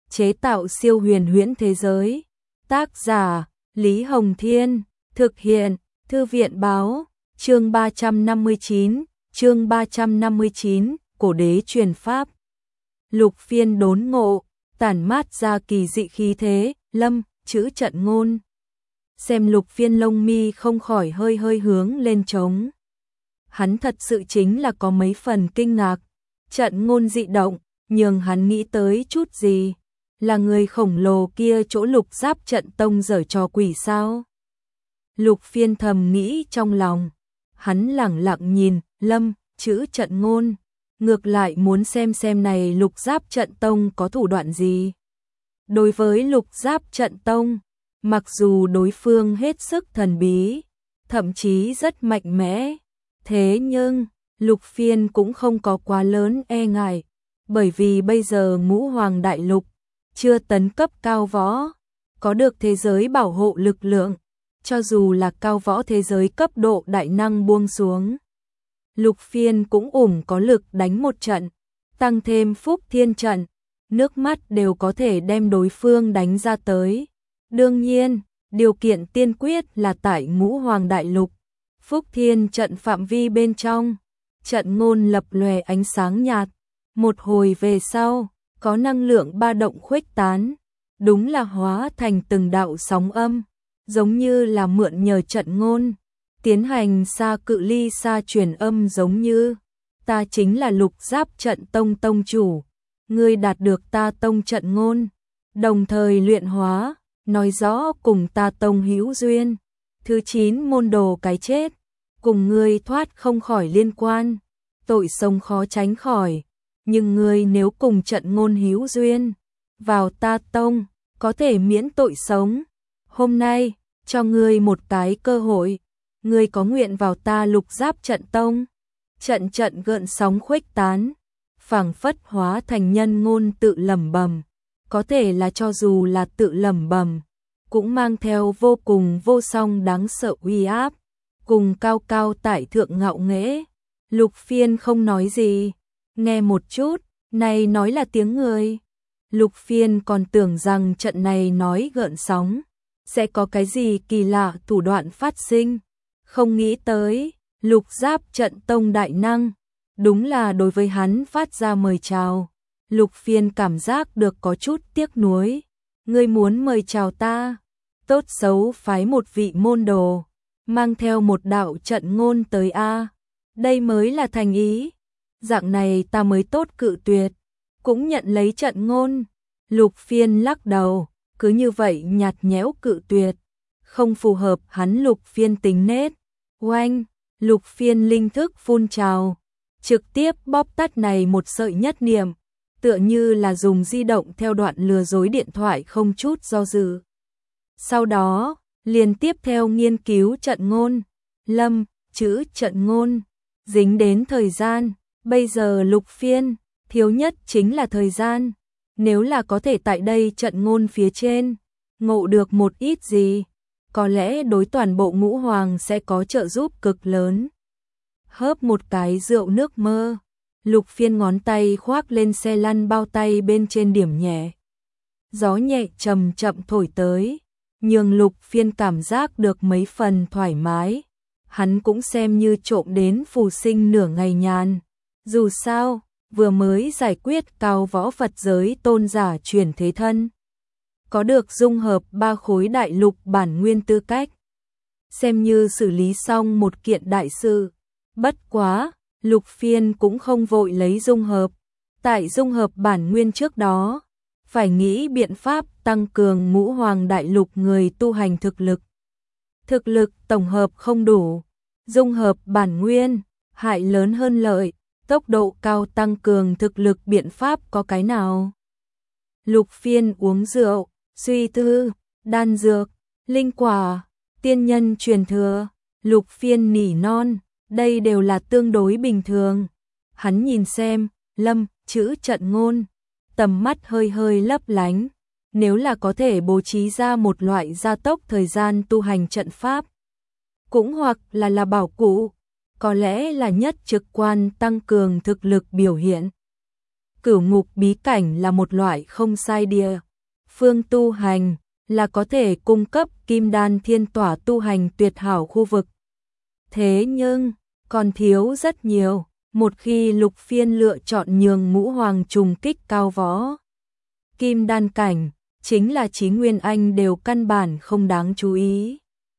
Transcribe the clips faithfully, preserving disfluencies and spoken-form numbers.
chế tạo siêu huyền huyễn thế giới. Tác giả: Lý Hồng Thiên, thực hiện: Thư viện báo. Chương ba trăm năm mươi chín, chương ba trăm năm mươi chín, cổ đế truyền pháp. Lục Phiên đốn ngộ, tản mát ra kỳ dị khí thế, lâm, chữ trận ngôn. Xem Lục Phiên lông mi không khỏi hơi hơi hướng lên trống. Hắn thật sự chính là có mấy phần kinh ngạc, trận ngôn dị động, nhường hắn nghĩ tới chút gì, là người khổng lồ kia chỗ Lục Giáp Trận Tông giở trò quỷ sao? Lục Phiên thầm nghĩ trong lòng, hắn lẳng lặng nhìn, lâm, chữ trận ngôn, ngược lại muốn xem xem này Lục Giáp Trận Tông có thủ đoạn gì. Đối với Lục Giáp Trận Tông, mặc dù đối phương hết sức thần bí, thậm chí rất mạnh mẽ, thế nhưng Lục Phiên cũng không có quá lớn e ngại, bởi vì bây giờ Ngũ Hoàng Đại Lục chưa tấn cấp cao võ, có được thế giới bảo hộ lực lượng, cho dù là cao võ thế giới cấp độ đại năng buông xuống, Lục Phiên cũng ủng có lực đánh một trận, tăng thêm Phúc Thiên trận, nước mắt đều có thể đem đối phương đánh ra tới. Đương nhiên, điều kiện tiên quyết là tại Ngũ Hoàng Đại Lục, Phúc Thiên trận phạm vi bên trong, trận ngôn lập lòe ánh sáng nhạt, một hồi về sau, có năng lượng ba động khuếch tán, đúng là hóa thành từng đạo sóng âm, giống như là mượn nhờ trận ngôn, tiến hành xa cự ly xa truyền âm giống như, ta chính là Lục Giáp Trận Tông Tông chủ, ngươi đạt được ta tông trận ngôn, đồng thời luyện hóa, nói rõ cùng ta tông hữu duyên, thứ chín môn đồ cái chết, cùng ngươi thoát không khỏi liên quan, tội sống khó tránh khỏi, nhưng ngươi nếu cùng trận ngôn hữu duyên, vào ta tông, có thể miễn tội sống. Hôm nay, cho ngươi một cái cơ hội, ngươi có nguyện vào ta Lục Giáp Trận Tông? Trận trận gợn sóng khuếch tán, phảng phất hóa thành nhân ngôn tự lẩm bẩm, có thể là cho dù là tự lẩm bẩm, cũng mang theo vô cùng vô song đáng sợ uy áp, cùng cao cao tại thượng ngạo nghễ. Lục Phiên không nói gì, nghe một chút, này nói là tiếng người. Lục Phiên còn tưởng rằng trận này nói gợn sóng, sẽ có cái gì kỳ lạ thủ đoạn phát sinh, không nghĩ tới, Lục Giáp Trận Tông đại năng, đúng là đối với hắn phát ra mời chào. Lục Phiên cảm giác được có chút tiếc nuối, ngươi muốn mời chào ta, tốt xấu phái một vị môn đồ, mang theo một đạo trận ngôn tới a, đây mới là thành ý, dạng này ta mới tốt cự tuyệt, cũng nhận lấy trận ngôn. Lục Phiên lắc đầu, cứ như vậy nhạt nhẽo cự tuyệt, không phù hợp hắn Lục Phiên tính nết. Oanh, Lục Phiên linh thức phun trào, trực tiếp bóp tắt này một sợi nhất niệm, tựa như là dùng di động theo đoạn lừa dối điện thoại không chút do dự. Sau đó, liền tiếp theo nghiên cứu trận ngôn, lâm, chữ trận ngôn, dính đến thời gian, bây giờ Lục Phiên, thiếu nhất chính là thời gian, nếu là có thể tại đây trận ngôn phía trên, ngộ được một ít gì, có lẽ đối toàn bộ Ngũ Hoàng sẽ có trợ giúp cực lớn. Hớp một cái rượu nước mơ, Lục Phiên ngón tay khoác lên xe lăn bao tay bên trên điểm nhẹ. Gió nhẹ chậm chậm thổi tới, nhường Lục Phiên cảm giác được mấy phần thoải mái. Hắn cũng xem như trộm đến phù sinh nửa ngày nhàn. Dù sao, vừa mới giải quyết cao võ Phật giới tôn giả chuyển thế thân, có được dung hợp ba khối đại lục bản nguyên tư cách, xem như xử lý xong một kiện đại sự. Bất quá, Lục Phiên cũng không vội lấy dung hợp, tại dung hợp bản nguyên trước đó, phải nghĩ biện pháp tăng cường Ngũ Hoàng Đại Lục người tu hành thực lực. Thực lực tổng hợp không đủ, dung hợp bản nguyên, hại lớn hơn lợi, tốc độ cao tăng cường thực lực biện pháp có cái nào? Lục Phiên uống rượu, suy tư, đan dược, linh quả, tiên nhân truyền thừa, Lục Phiên nỉ non, đây đều là tương đối bình thường. Hắn nhìn xem, lâm, chữ trận ngôn, tầm mắt hơi hơi lấp lánh, nếu là có thể bố trí ra một loại gia tốc thời gian tu hành trận pháp, cũng hoặc là là bảo cụ, có lẽ là nhất trực quan tăng cường thực lực biểu hiện. Cửu ngục bí cảnh là một loại không sai địa phương tu hành, là có thể cung cấp kim đan thiên tỏa tu hành tuyệt hảo khu vực. Thế nhưng, còn thiếu rất nhiều, một khi Lục Phiên lựa chọn nhường Ngũ Hoàng trùng kích cao võ kim đan cảnh, chính là Chí Nguyên Anh đều căn bản không đáng chú ý.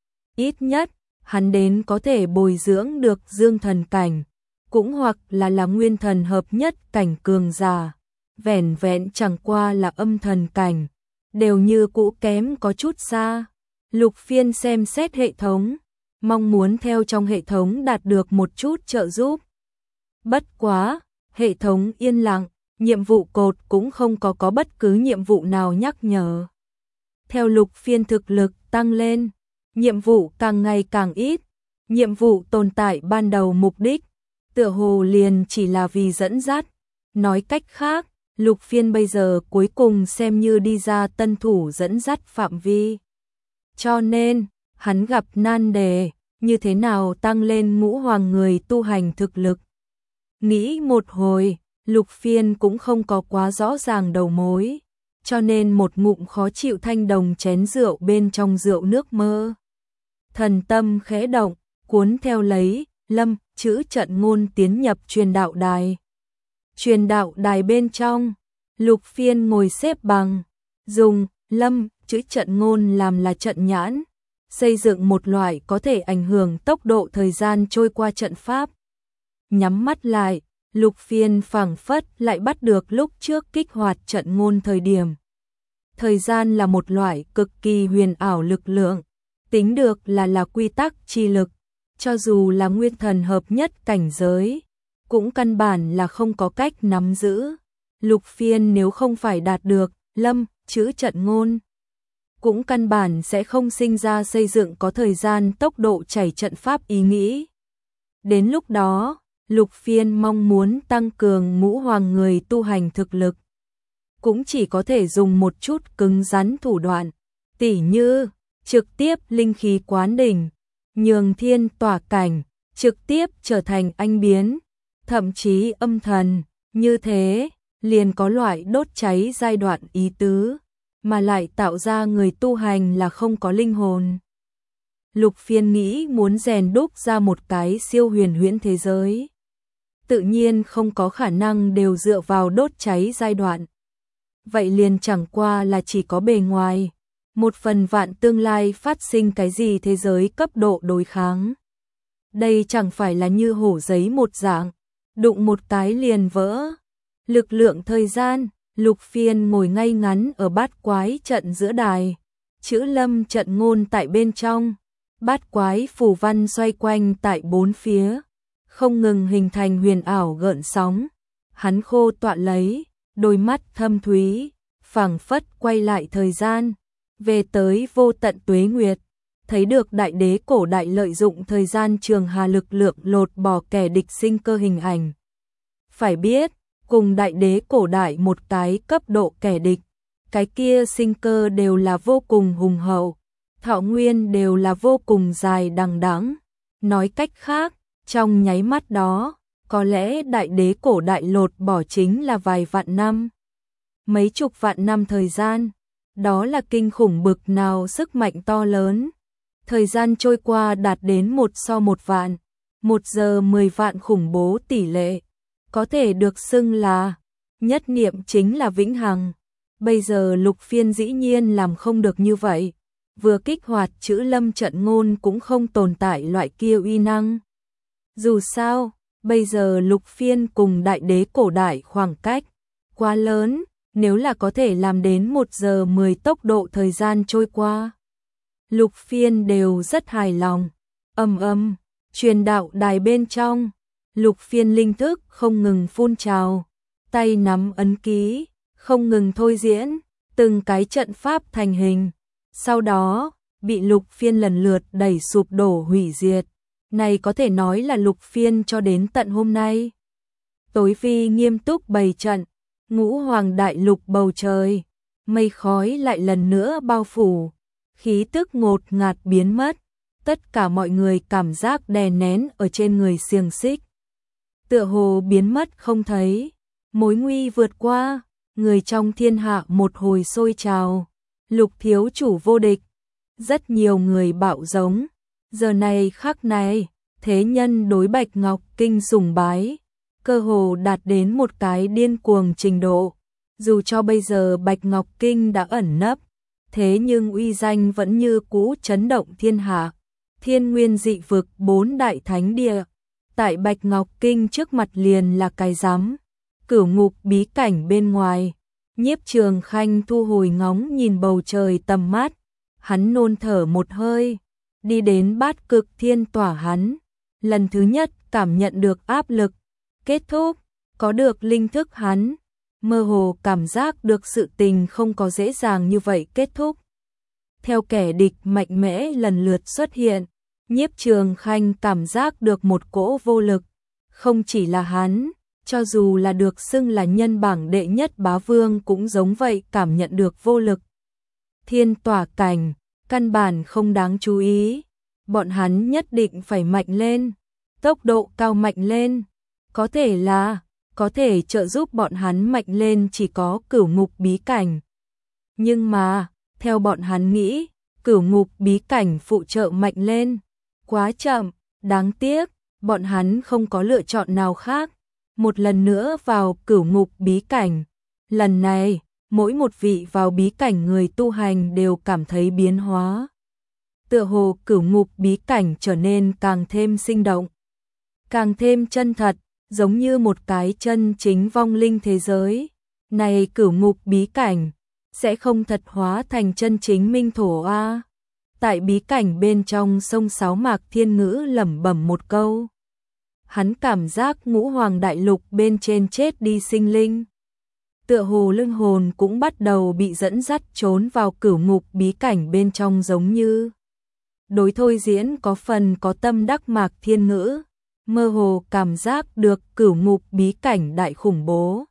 Ít nhất, hắn đến có thể bồi dưỡng được dương thần cảnh, cũng hoặc là là nguyên thần hợp nhất cảnh cường giả, vẻn vẹn chẳng qua là âm thần cảnh, đều như cũ kém có chút xa. Lục Phiên xem xét hệ thống, mong muốn theo trong hệ thống đạt được một chút trợ giúp. Bất quá, hệ thống yên lặng, nhiệm vụ cột cũng không có có bất cứ nhiệm vụ nào nhắc nhở. Theo Lục Phiên thực lực tăng lên, nhiệm vụ càng ngày càng ít, nhiệm vụ tồn tại ban đầu mục đích, tựa hồ liền chỉ là vì dẫn dắt. Nói cách khác, Lục Phiên bây giờ cuối cùng xem như đi ra tân thủ dẫn dắt phạm vi. Cho nên, hắn gặp nan đề, như thế nào tăng lên Ngũ Hoàng người tu hành thực lực. Nghĩ một hồi, Lục Phiên cũng không có quá rõ ràng đầu mối, cho nên một ngụm khó chịu thanh đồng chén rượu bên trong rượu nước mơ. Thần tâm khẽ động, cuốn theo lấy, Lâm, chữ trận ngôn tiến nhập truyền đạo đài. Truyền đạo đài bên trong, Lục Phiên ngồi xếp bằng, dùng, Lâm, chữ trận ngôn làm là trận nhãn, xây dựng một loại có thể ảnh hưởng tốc độ thời gian trôi qua trận pháp. Nhắm mắt lại, Lục Phiên phảng phất lại bắt được lúc trước kích hoạt trận ngôn thời điểm. Thời gian là một loại cực kỳ huyền ảo lực lượng, tính được là là quy tắc chi lực, cho dù là nguyên thần hợp nhất cảnh giới, cũng căn bản là không có cách nắm giữ. Lục Phiên nếu không phải đạt được, Lâm, chữ trận ngôn, cũng căn bản sẽ không sinh ra xây dựng có thời gian tốc độ chảy trận pháp ý nghĩ. Đến lúc đó, Lục Phiên mong muốn tăng cường Ngũ Hoàng người tu hành thực lực, cũng chỉ có thể dùng một chút cứng rắn thủ đoạn, tỉ như trực tiếp linh khí quán đỉnh, nhường thiên tỏa cảnh, trực tiếp trở thành anh biến, thậm chí âm thần, như thế, liền có loại đốt cháy giai đoạn ý tứ, mà lại tạo ra người tu hành là không có linh hồn. Lục Phiên nghĩ muốn rèn đúc ra một cái siêu huyền huyễn thế giới, tự nhiên không có khả năng đều dựa vào đốt cháy giai đoạn. Vậy liền chẳng qua là chỉ có bề ngoài, một phần vạn tương lai phát sinh cái gì thế giới cấp độ đối kháng. Đây chẳng phải là như hổ giấy một dạng, đụng một cái liền vỡ. Lực lượng thời gian, Lục Phiên ngồi ngay ngắn ở bát quái trận giữa đài, chữ Lâm trận ngôn tại bên trong, bát quái phù văn xoay quanh tại bốn phía, không ngừng hình thành huyền ảo gợn sóng. Hắn khô tọa lấy, đôi mắt thâm thúy, phảng phất quay lại thời gian, về tới vô tận tuế nguyệt, thấy được đại đế cổ đại lợi dụng thời gian trường hà lực lượng lột bỏ kẻ địch sinh cơ hình ảnh. Phải biết, cùng đại đế cổ đại một cái cấp độ kẻ địch, cái kia sinh cơ đều là vô cùng hùng hậu, thọ nguyên đều là vô cùng dài đằng đẵng. Nói cách khác, trong nháy mắt đó, có lẽ đại đế cổ đại lột bỏ chính là vài vạn năm, mấy chục vạn năm thời gian. Đó là kinh khủng bực nào sức mạnh to lớn. Thời gian trôi qua đạt đến một so một vạn, một giờ mười vạn khủng bố tỷ lệ, có thể được xưng là nhất niệm chính là vĩnh hằng. Bây giờ Lục Phiên dĩ nhiên làm không được như vậy, vừa kích hoạt chữ Lâm trận ngôn cũng không tồn tại loại kia uy năng. Dù sao, bây giờ Lục Phiên cùng đại đế cổ đại khoảng cách quá lớn, nếu là có thể làm đến một giờ mười tốc độ thời gian trôi qua, Lục Phiên đều rất hài lòng. Ầm ầm, truyền đạo đài bên trong, Lục Phiên linh thức không ngừng phun trào, tay nắm ấn ký, không ngừng thôi diễn, từng cái trận pháp thành hình, sau đó bị Lục Phiên lần lượt đẩy sụp đổ hủy diệt. Này có thể nói là Lục Phiên cho đến tận hôm nay. Tối phi nghiêm túc bày trận, Ngũ Hoàng đại lục bầu trời, mây khói lại lần nữa bao phủ, khí tức ngột ngạt biến mất, tất cả mọi người cảm giác đè nén ở trên người xiềng xích, tựa hồ biến mất không thấy. Mối nguy vượt qua, người trong thiên hạ một hồi sôi trào. Lục thiếu chủ vô địch, rất nhiều người bạo giống. Giờ này khắc này, thế nhân đối Bạch Ngọc Kinh sùng bái, cơ hồ đạt đến một cái điên cuồng trình độ. Dù cho bây giờ Bạch Ngọc Kinh đã ẩn nấp, thế nhưng uy danh vẫn như cũ chấn động thiên hạ. Thiên nguyên dị vực bốn đại thánh địa, tại Bạch Ngọc Kinh trước mặt liền là cái rắm. Cửu ngục bí cảnh bên ngoài, Nhiếp Trường Khanh thu hồi ngóng nhìn bầu trời tầm mắt, hắn nôn thở một hơi, đi đến Bát Cực Thiên Tỏa hắn, lần thứ nhất cảm nhận được áp lực. Kết thúc, có được linh thức hắn, mơ hồ cảm giác được sự tình không có dễ dàng như vậy kết thúc. Theo kẻ địch mạnh mẽ lần lượt xuất hiện, Nhiếp Trường Khanh cảm giác được một cỗ vô lực, không chỉ là hắn, cho dù là được xưng là nhân bảng đệ nhất bá vương cũng giống vậy, cảm nhận được vô lực. Thiên tỏa cảnh, căn bản không đáng chú ý, bọn hắn nhất định phải mạnh lên, tốc độ cao mạnh lên, có thể là, có thể trợ giúp bọn hắn mạnh lên chỉ có cửu ngục bí cảnh. Nhưng mà, theo bọn hắn nghĩ, cửu ngục bí cảnh phụ trợ mạnh lên, quá chậm, đáng tiếc, bọn hắn không có lựa chọn nào khác. Một lần nữa vào cửu ngục bí cảnh, lần này, mỗi một vị vào bí cảnh người tu hành đều cảm thấy biến hóa. Tựa hồ cửu ngục bí cảnh trở nên càng thêm sinh động, càng thêm chân thật, giống như một cái chân chính vong linh thế giới. Này cửu ngục bí cảnh, sẽ không thật hóa thành chân chính minh thổ a. À? Tại bí cảnh bên trong sông Sáo Mạc Thiên Ngữ lẩm bẩm một câu. Hắn cảm giác ngũ hoàng đại lục bên trên chết đi sinh linh. Tựa hồ linh hồn cũng bắt đầu bị dẫn dắt trốn vào cửu ngục bí cảnh bên trong, giống như đối thôi diễn có phần có tâm đắc Mạc Thiên Ngữ, mơ hồ cảm giác được cửu ngục bí cảnh đại khủng bố.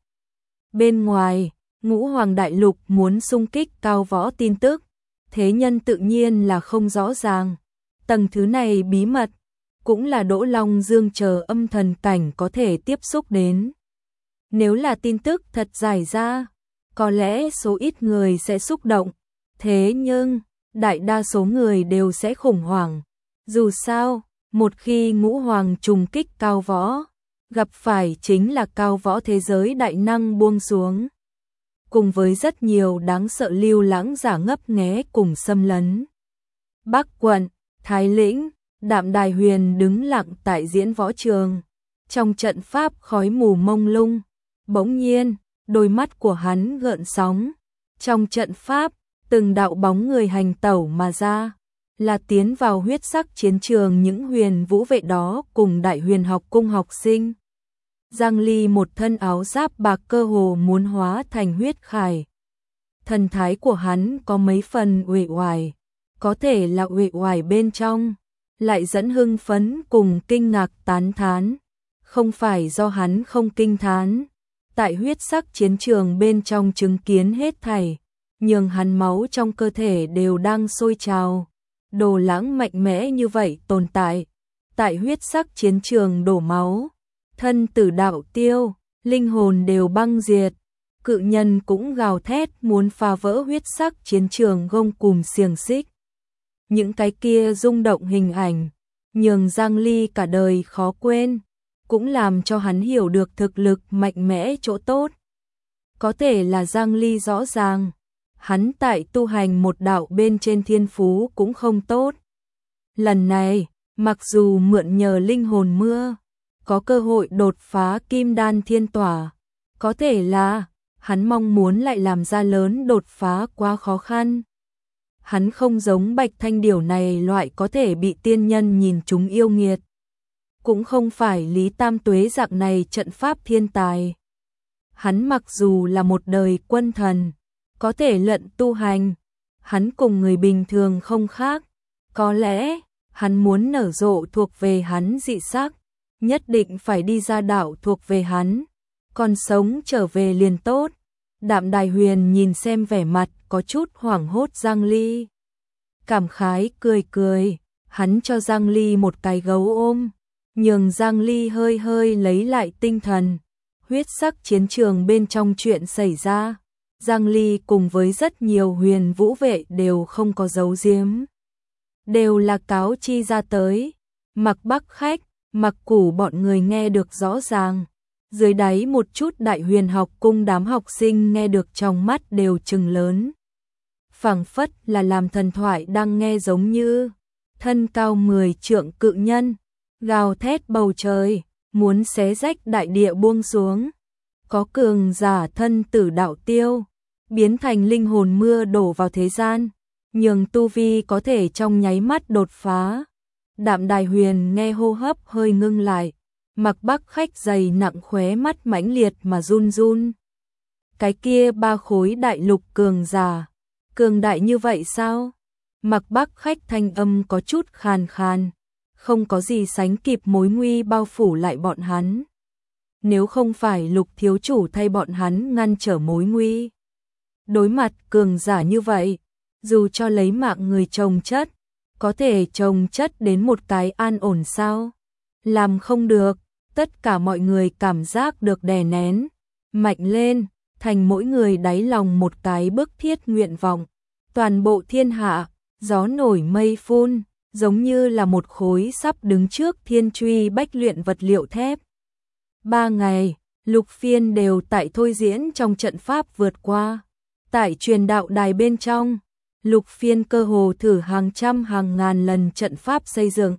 Bên ngoài, ngũ hoàng đại lục muốn xung kích cao võ tin tức, thế nhân tự nhiên là không rõ ràng. Tầng thứ này bí mật, cũng là Đỗ Long Dương chờ âm thần cảnh có thể tiếp xúc đến. Nếu là tin tức thật giải ra, có lẽ số ít người sẽ xúc động, thế nhưng đại đa số người đều sẽ khủng hoảng. Dù sao, một khi ngũ hoàng trùng kích cao võ, gặp phải chính là cao võ thế giới đại năng buông xuống, cùng với rất nhiều đáng sợ lưu lãng giả ngấp nghé cùng xâm lấn. Bắc quận, Thái Lĩnh, Đạm Đài Huyền đứng lặng tại diễn võ trường, trong trận pháp khói mù mông lung, bỗng nhiên, đôi mắt của hắn gợn sóng, trong trận pháp, từng đạo bóng người hành tẩu mà ra, là tiến vào huyết sắc chiến trường những huyền vũ vệ đó cùng Đại Huyền học cung học sinh. Giang Ly một thân áo giáp bạc cơ hồ muốn hóa thành huyết khải. Thần thái của hắn có mấy phần uể oải, có thể là uể oải bên trong lại dẫn hưng phấn cùng kinh ngạc tán thán, không phải do hắn không kinh thán, tại huyết sắc chiến trường bên trong chứng kiến hết thảy, nhường hắn máu trong cơ thể đều đang sôi trào. Đồ lãng mạnh mẽ như vậy tồn tại, tại huyết sắc chiến trường đổ máu, thân tử đạo tiêu, linh hồn đều băng diệt, cự nhân cũng gào thét muốn phá vỡ huyết sắc chiến trường gông cùm xiềng xích. Những cái kia rung động hình ảnh, nhường Giang Ly cả đời khó quên, cũng làm cho hắn hiểu được thực lực mạnh mẽ chỗ tốt. Có thể là Giang Ly rõ ràng, hắn tại tu hành một đạo bên trên thiên phú cũng không tốt. Lần này, mặc dù mượn nhờ linh hồn mưa, có cơ hội đột phá kim đan thiên tỏa, có thể là hắn mong muốn lại làm ra lớn đột phá quá khó khăn. Hắn không giống Bạch Thanh Điểu này loại có thể bị tiên nhân nhìn chúng yêu nghiệt, cũng không phải Lý Tam Tuế dạng này trận pháp thiên tài. Hắn mặc dù là một đời quân thần, có thể lận tu hành, hắn cùng người bình thường không khác, có lẽ hắn muốn nở rộ thuộc về hắn dị sắc, nhất định phải đi ra đạo thuộc về hắn, còn sống trở về liền tốt. Đạm Đài Huyền nhìn xem vẻ mặt có chút hoảng hốt Giang Ly, cảm khái cười cười, hắn cho Giang Ly một cái gấu ôm, nhường Giang Ly hơi hơi lấy lại tinh thần. huyết sắc chiến trường bên trong chuyện xảy ra, Giang Ly cùng với rất nhiều huyền vũ vệ đều không có giấu giếm. Đều là cáo chi ra tới, Mặc Bắc Khách, Mặc Củ bọn người nghe được rõ ràng. Dưới đáy một chút đại huyền học cung đám học sinh nghe được trong mắt đều trừng lớn. Phảng phất là làm thần thoại đang nghe giống như thân cao mười trượng cự nhân, gào thét bầu trời, muốn xé rách đại địa buông xuống. Có cường giả thân tử đạo tiêu, biến thành linh hồn mưa đổ vào thế gian, nhường tu vi có thể trong nháy mắt đột phá. Đạm Đài Huyền nghe hô hấp hơi ngưng lại, Mặc Bắc Khách dày nặng khóe mắt mãnh liệt mà run run. Cái kia ba khối đại lục cường giả, cường đại như vậy sao? Mặc Bắc Khách thanh âm có chút khàn khàn, không có gì sánh kịp mối nguy bao phủ lại bọn hắn. Nếu không phải Lục thiếu chủ thay bọn hắn ngăn trở mối nguy, đối mặt cường giả như vậy, dù cho lấy mạng người chồng chất, có thể chồng chất đến một cái an ổn sao? Làm không được, tất cả mọi người cảm giác được đè nén, mạnh lên, thành mỗi người đáy lòng một cái bức thiết nguyện vọng. Toàn bộ thiên hạ, gió nổi mây phun, giống như là một khối sắp đứng trước thiên truy bách luyện vật liệu thép. Ba ngày, Lục Phiên đều tại thôi diễn trong trận pháp vượt qua. Tại truyền đạo đài bên trong, Lục Phiên cơ hồ thử hàng trăm hàng ngàn lần trận pháp xây dựng.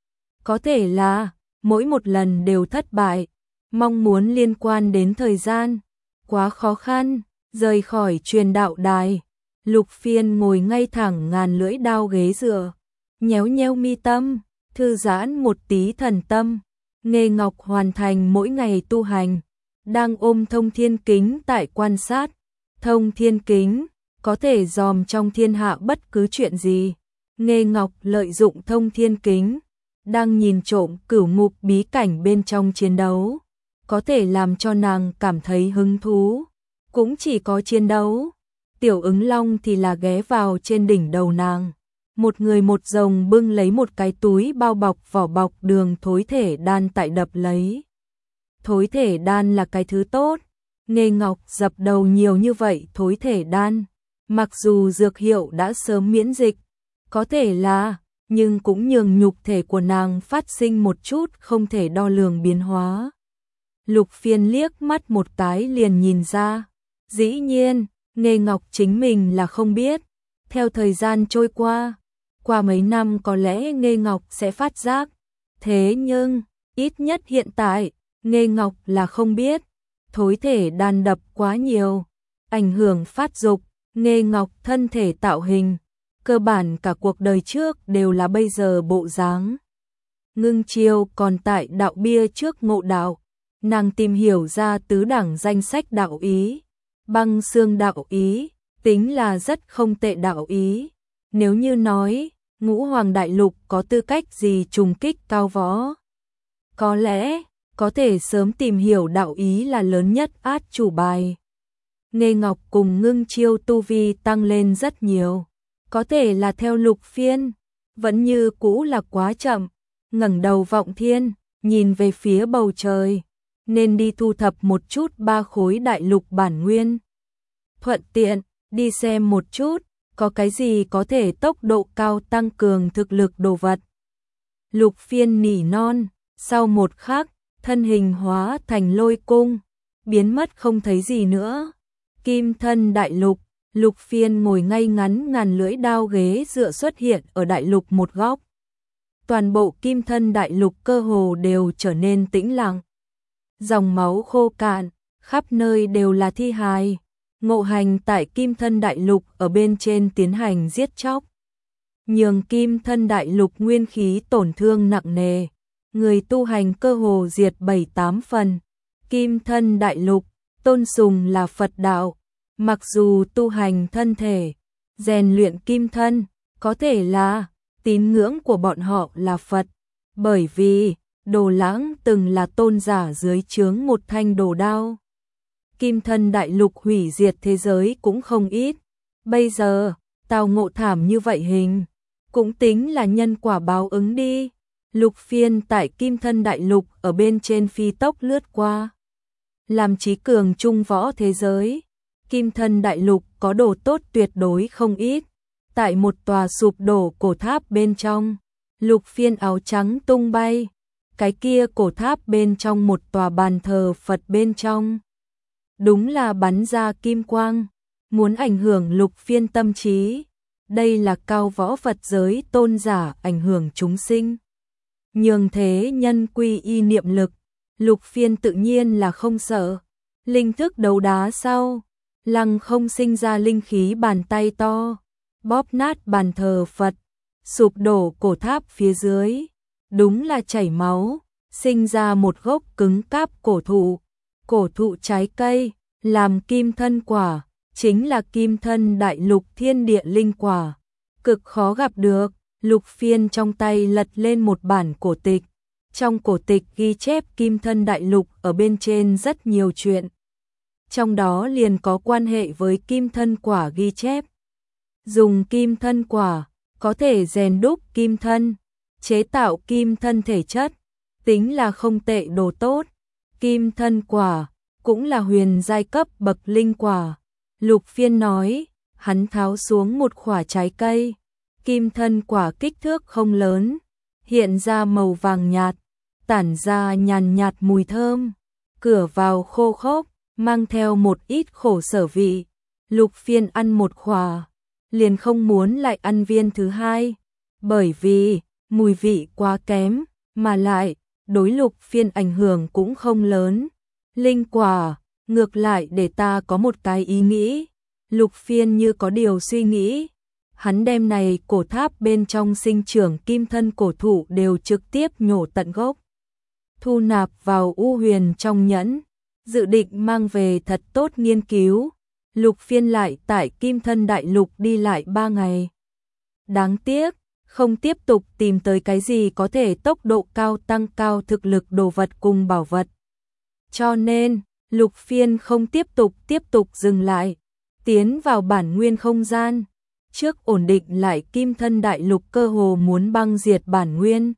Có thể là mỗi một lần đều thất bại, mong muốn liên quan đến thời gian, quá khó khăn, rời khỏi truyền đạo đài. Lục Phiên ngồi ngay thẳng ngàn lưỡi đao ghế dựa, nhéo nhéo mi tâm, thư giãn một tí thần tâm. Nghê Ngọc hoàn thành mỗi ngày tu hành, đang ôm thông thiên kính tại quan sát. Thông thiên kính có thể dòm trong thiên hạ bất cứ chuyện gì. Nghê Ngọc lợi dụng thông thiên kính, đang nhìn trộm cửu ngục bí cảnh bên trong chiến đấu, có thể làm cho nàng cảm thấy hứng thú. Cũng chỉ có chiến đấu. Tiểu ứng long thì là ghé vào trên đỉnh đầu nàng. Một người một rồng bưng lấy một cái túi bao bọc vỏ bọc đường thối thể đan tại đập lấy. Thối thể đan là cái thứ tốt. Nghê Ngọc dập đầu nhiều như vậy thối thể đan. Mặc dù dược hiệu đã sớm miễn dịch, có thể là, nhưng cũng nhường nhục thể của nàng phát sinh một chút không thể đo lường biến hóa. Lục Phiên liếc mắt một cái liền nhìn ra. Dĩ nhiên, Nghê Ngọc chính mình là không biết. Theo thời gian trôi qua, qua mấy năm có lẽ Nghê Ngọc sẽ phát giác. Thế nhưng, ít nhất hiện tại, Nghê Ngọc là không biết. Thối thể đan đập quá nhiều, ảnh hưởng phát dục. Nghê Ngọc thân thể tạo hình, cơ bản cả cuộc đời trước đều là bây giờ bộ dáng. Ngưng Chiêu còn tại đạo bia trước ngộ đạo, nàng tìm hiểu ra tứ đẳng danh sách đạo ý. Băng xương đạo ý, tính là rất không tệ đạo ý. Nếu như nói, Ngũ Hoàng Đại Lục có tư cách gì trùng kích cao võ? Có lẽ, có thể sớm tìm hiểu đạo ý là lớn nhất át chủ bài. Nghê Ngọc cùng Ngưng Chiêu tu vi tăng lên rất nhiều. Có thể là theo Lục Phiên, vẫn như cũ là quá chậm. Ngẩng đầu vọng thiên, nhìn về phía bầu trời, nên đi thu thập một chút ba khối đại lục bản nguyên. Thuận tiện, đi xem một chút, có cái gì có thể tốc độ cao tăng cường thực lực đồ vật. Lục Phiên nỉ non, sau một khắc, thân hình hóa thành lôi cung, biến mất không thấy gì nữa. Kim thân đại lục, Lục Phiên ngồi ngay ngắn ngàn lưỡi đao ghế dựa xuất hiện ở đại lục một góc. Toàn bộ kim thân đại lục cơ hồ đều trở nên tĩnh lặng. Dòng máu khô cạn, khắp nơi đều là thi hài. Ngộ Hành tại kim thân đại lục ở bên trên tiến hành giết chóc, nhường kim thân đại lục nguyên khí tổn thương nặng nề. Người tu hành cơ hồ diệt bảy tám phần. Kim thân đại lục, tôn sùng là Phật đạo. Mặc dù tu hành thân thể, rèn luyện kim thân, có thể là tín ngưỡng của bọn họ là Phật. Bởi vì, Đồ Lãng từng là tôn giả dưới trướng một thanh đồ đao. Kim thân đại lục hủy diệt thế giới cũng không ít. Bây giờ, tao ngộ thảm như vậy hình, cũng tính là nhân quả báo ứng đi. Lục Phiên tại kim thân đại lục ở bên trên phi tốc lướt qua. làm trí cường trung võ thế giới. Kim Thân Đại Lục có đồ tốt tuyệt đối không ít. Tại một tòa sụp đổ cổ tháp bên trong, Lục Phiên áo trắng tung bay. Cái kia cổ tháp bên trong một tòa bàn thờ Phật bên trong. Đúng là bắn ra kim quang, muốn ảnh hưởng Lục Phiên tâm trí. Đây là cao võ Phật giới tôn giả ảnh hưởng chúng sinh. Nhường thế nhân quy y niệm lực, Lục Phiên tự nhiên là không sợ. Linh thức đấu đá sau, lăng không sinh ra linh khí bàn tay to, bóp nát bàn thờ Phật, sụp đổ cổ tháp phía dưới. Đúng là chảy máu, sinh ra một gốc cứng cáp cổ thụ. Cổ thụ trái cây, làm kim thân quả, chính là Kim Thân Đại Lục thiên địa linh quả. Cực khó gặp được. Lục Phiên trong tay lật lên một bản cổ tịch. Trong cổ tịch ghi chép Kim Thân Đại Lục ở bên trên rất nhiều chuyện. Trong đó liền có quan hệ với kim thân quả ghi chép. Dùng kim thân quả, có thể rèn đúc kim thân, chế tạo kim thân thể chất, tính là không tệ đồ tốt. Kim thân quả, cũng là huyền giai cấp bậc linh quả. Lục Phiên nói, hắn tháo xuống một quả trái cây. Kim thân quả kích thước không lớn, hiện ra màu vàng nhạt, tản ra nhàn nhạt mùi thơm. Cửa vào khô khốc, mang theo một ít khổ sở vị. Lục Phiên ăn một quả, liền không muốn lại ăn viên thứ hai, bởi vì mùi vị quá kém, mà lại đối Lục Phiên ảnh hưởng cũng không lớn. Linh quả, ngược lại để ta có một cái ý nghĩ. Lục Phiên như có điều suy nghĩ. Hắn đem này cổ tháp bên trong sinh trưởng kim thân cổ thụ đều trực tiếp nhổ tận gốc, thu nạp vào u huyền trong nhẫn, dự định mang về thật tốt nghiên cứu. Lục Phiên lại tại Kim Thân Đại Lục đi lại ba ngày. Đáng tiếc, không tiếp tục tìm tới cái gì có thể tốc độ cao tăng cao thực lực đồ vật cùng bảo vật. Cho nên, Lục Phiên không tiếp tục tiếp tục dừng lại, tiến vào bản nguyên không gian. Trước ổn định lại Kim Thân Đại Lục cơ hồ muốn băng diệt bản nguyên.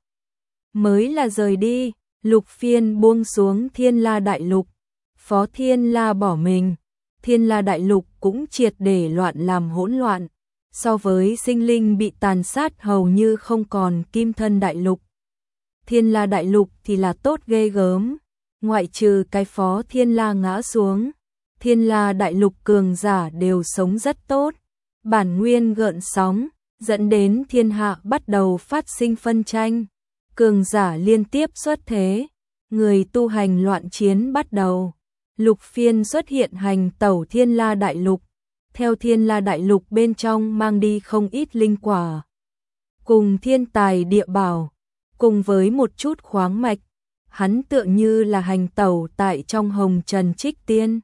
Mới là rời đi, Lục Phiên buông xuống Thiên La Đại Lục. Phó Thiên La bỏ mình, Thiên La Đại Lục cũng triệt để loạn làm hỗn loạn. So với sinh linh bị tàn sát hầu như không còn Kim Thân Đại Lục. Thiên La Đại Lục thì là tốt ghê gớm, ngoại trừ cái Phó Thiên La ngã xuống. Thiên La Đại Lục cường giả đều sống rất tốt. Bản nguyên gợn sóng, dẫn đến thiên hạ bắt đầu phát sinh phân tranh. Cường giả liên tiếp xuất thế, người tu hành loạn chiến bắt đầu. Lục Phiên xuất hiện hành tẩu Thiên La Đại Lục, theo Thiên La Đại Lục bên trong mang đi không ít linh quả, cùng thiên tài địa bảo, cùng với một chút khoáng mạch. Hắn tựa như là hành tẩu tại trong hồng trần trích tiên,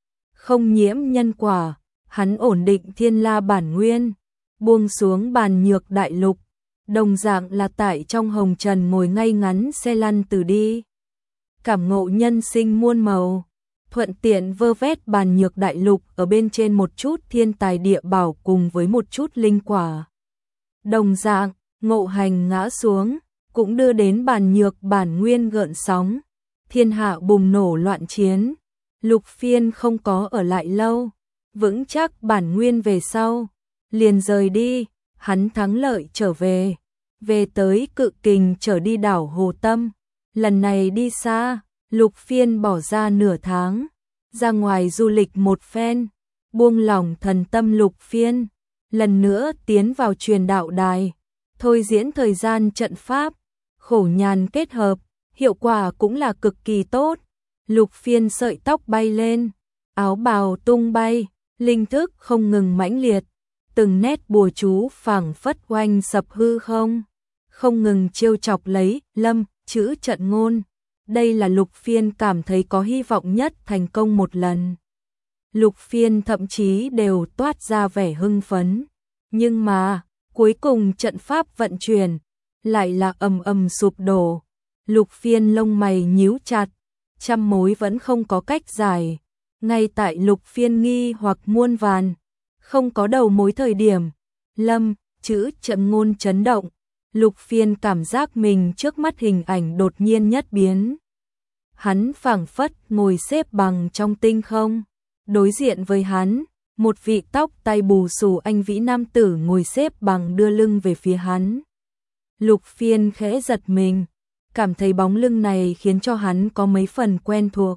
không nhiễm nhân quả. Hắn ổn định Thiên La bản nguyên, buông xuống Bàn Nhược Đại Lục, đồng dạng là tại trong hồng trần ngồi ngay ngắn xe lăn từ đi. Cảm ngộ nhân sinh muôn màu, thuận tiện vơ vét Bàn Nhược Đại Lục ở bên trên một chút thiên tài địa bảo cùng với một chút linh quả. Đồng dạng, ngộ hành ngã xuống, cũng đưa đến Bàn Nhược bản nguyên gợn sóng, thiên hạ bùng nổ loạn chiến. Lục Phiên không có ở lại lâu, vững chắc bản nguyên về sau, liền rời đi. Hắn thắng lợi trở về, về tới Cự Kình trở đi đảo Hồ Tâm. Lần này đi xa, Lục Phiên bỏ ra nửa tháng, ra ngoài du lịch một phen, buông lỏng thần tâm. Lục Phiên lần nữa tiến vào truyền đạo đài, thôi diễn thời gian trận pháp, khổ nhàn kết hợp, hiệu quả cũng là cực kỳ tốt. Lục Phiên sợi tóc bay lên, áo bào tung bay, linh thức không ngừng mãnh liệt, từng nét bùa chú phảng phất oanh sập hư không, không ngừng trêu chọc lấy Lâm chữ trận ngôn. Đây là Lục Phiên cảm thấy có hy vọng nhất thành công một lần. Lục Phiên thậm chí đều toát ra vẻ hưng phấn, nhưng mà cuối cùng trận pháp vận chuyển lại là ầm ầm sụp đổ. Lục Phiên lông mày nhíu chặt, trăm mối vẫn không có cách giải. Ngay tại Lục Phiên nghi hoặc muôn vàn, không có đầu mối thời điểm, Lâm chữ trận ngôn chấn động. Lục Phiên cảm giác mình trước mắt hình ảnh đột nhiên nhất biến. hắn phảng phất ngồi xếp bằng trong tinh không. Đối diện với hắn, một vị tóc tai bù xù anh vĩ nam tử ngồi xếp bằng đưa lưng về phía hắn. Lục Phiên khẽ giật mình, cảm thấy bóng lưng này khiến cho hắn có mấy phần quen thuộc.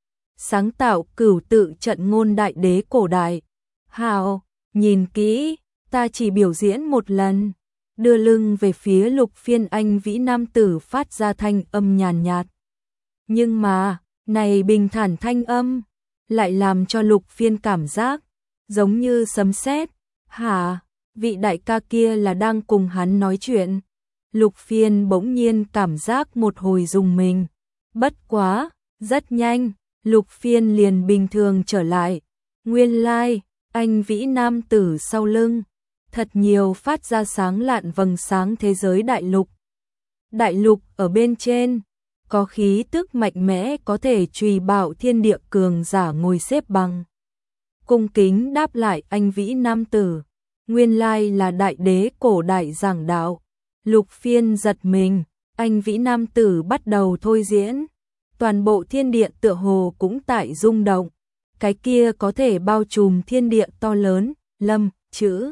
Sáng tạo cửu tự trận ngôn đại đế cổ đại. Hào, nhìn kỹ, ta chỉ biểu diễn một lần. Đưa lưng về phía Lục Phiên, anh vĩ nam tử phát ra thanh âm nhàn nhạt. Nhưng mà, này bình thản thanh âm, lại làm cho Lục Phiên cảm giác giống như sấm sét. Hả, vị đại ca kia là đang cùng hắn nói chuyện. Lục Phiên bỗng nhiên cảm giác một hồi rùng mình. Bất quá, rất nhanh, Lục Phiên liền bình thường trở lại. Nguyên lai, like, anh vĩ nam tử sau lưng, thật nhiều phát ra sáng lạn vầng sáng thế giới đại lục. Đại lục ở bên trên, có khí tức mạnh mẽ có thể trùy bạo thiên địa cường giả ngồi xếp bằng. Cung kính đáp lại anh vĩ nam tử, nguyên lai là đại đế cổ đại giảng đạo. Lục Phiên giật mình, anh vĩ nam tử bắt đầu thôi diễn. Toàn bộ thiên địa tựa hồ cũng tại rung động. Cái kia có thể bao trùm thiên địa to lớn, lâm, chữ,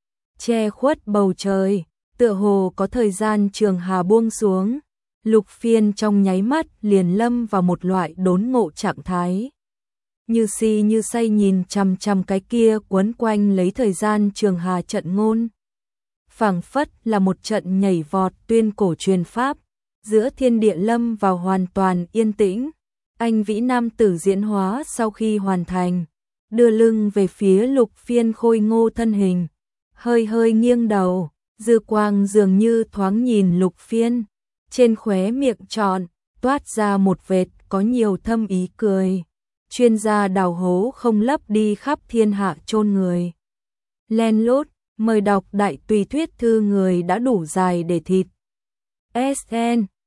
che khuất bầu trời, tựa hồ có thời gian trường hà buông xuống. Lục Phiên trong nháy mắt liền lâm vào một loại đốn ngộ trạng thái. Như si như say nhìn chằm chằm cái kia quấn quanh lấy thời gian trường hà trận ngôn. Phảng phất là một trận nhảy vọt tuyên cổ truyền pháp, giữa thiên địa lâm vào hoàn toàn yên tĩnh. Anh vĩ nam tử diễn hóa sau khi hoàn thành, đưa lưng về phía Lục Phiên khôi ngô thân hình, hơi hơi nghiêng đầu, dư quang dường như thoáng nhìn Lục Phiên, trên khóe miệng tròn toát ra một vệt có nhiều thâm ý cười. Chuyên gia đào hố không lấp đi khắp thiên hạ chôn người. Len lút, mời đọc đại tùy thuyết thư người đã đủ dài để thịt. ét en